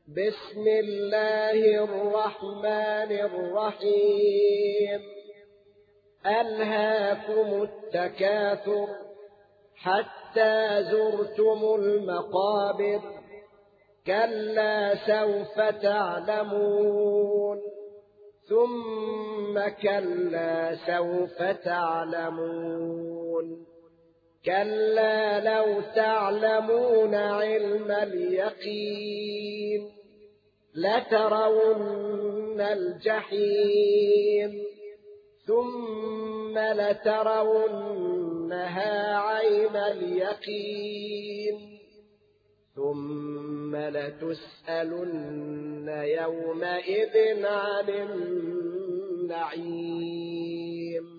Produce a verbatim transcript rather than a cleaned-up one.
بسم الله الرحمن الرحيم ألهاكم التكاثر حتى زرتم المقابر كلا سوف تعلمون ثم كلا سوف تعلمون كلا لو تعلمون علم اليقين لترون الجحيم ثم لترونها عين اليقين ثم لتسألن يومئذ عن النعيم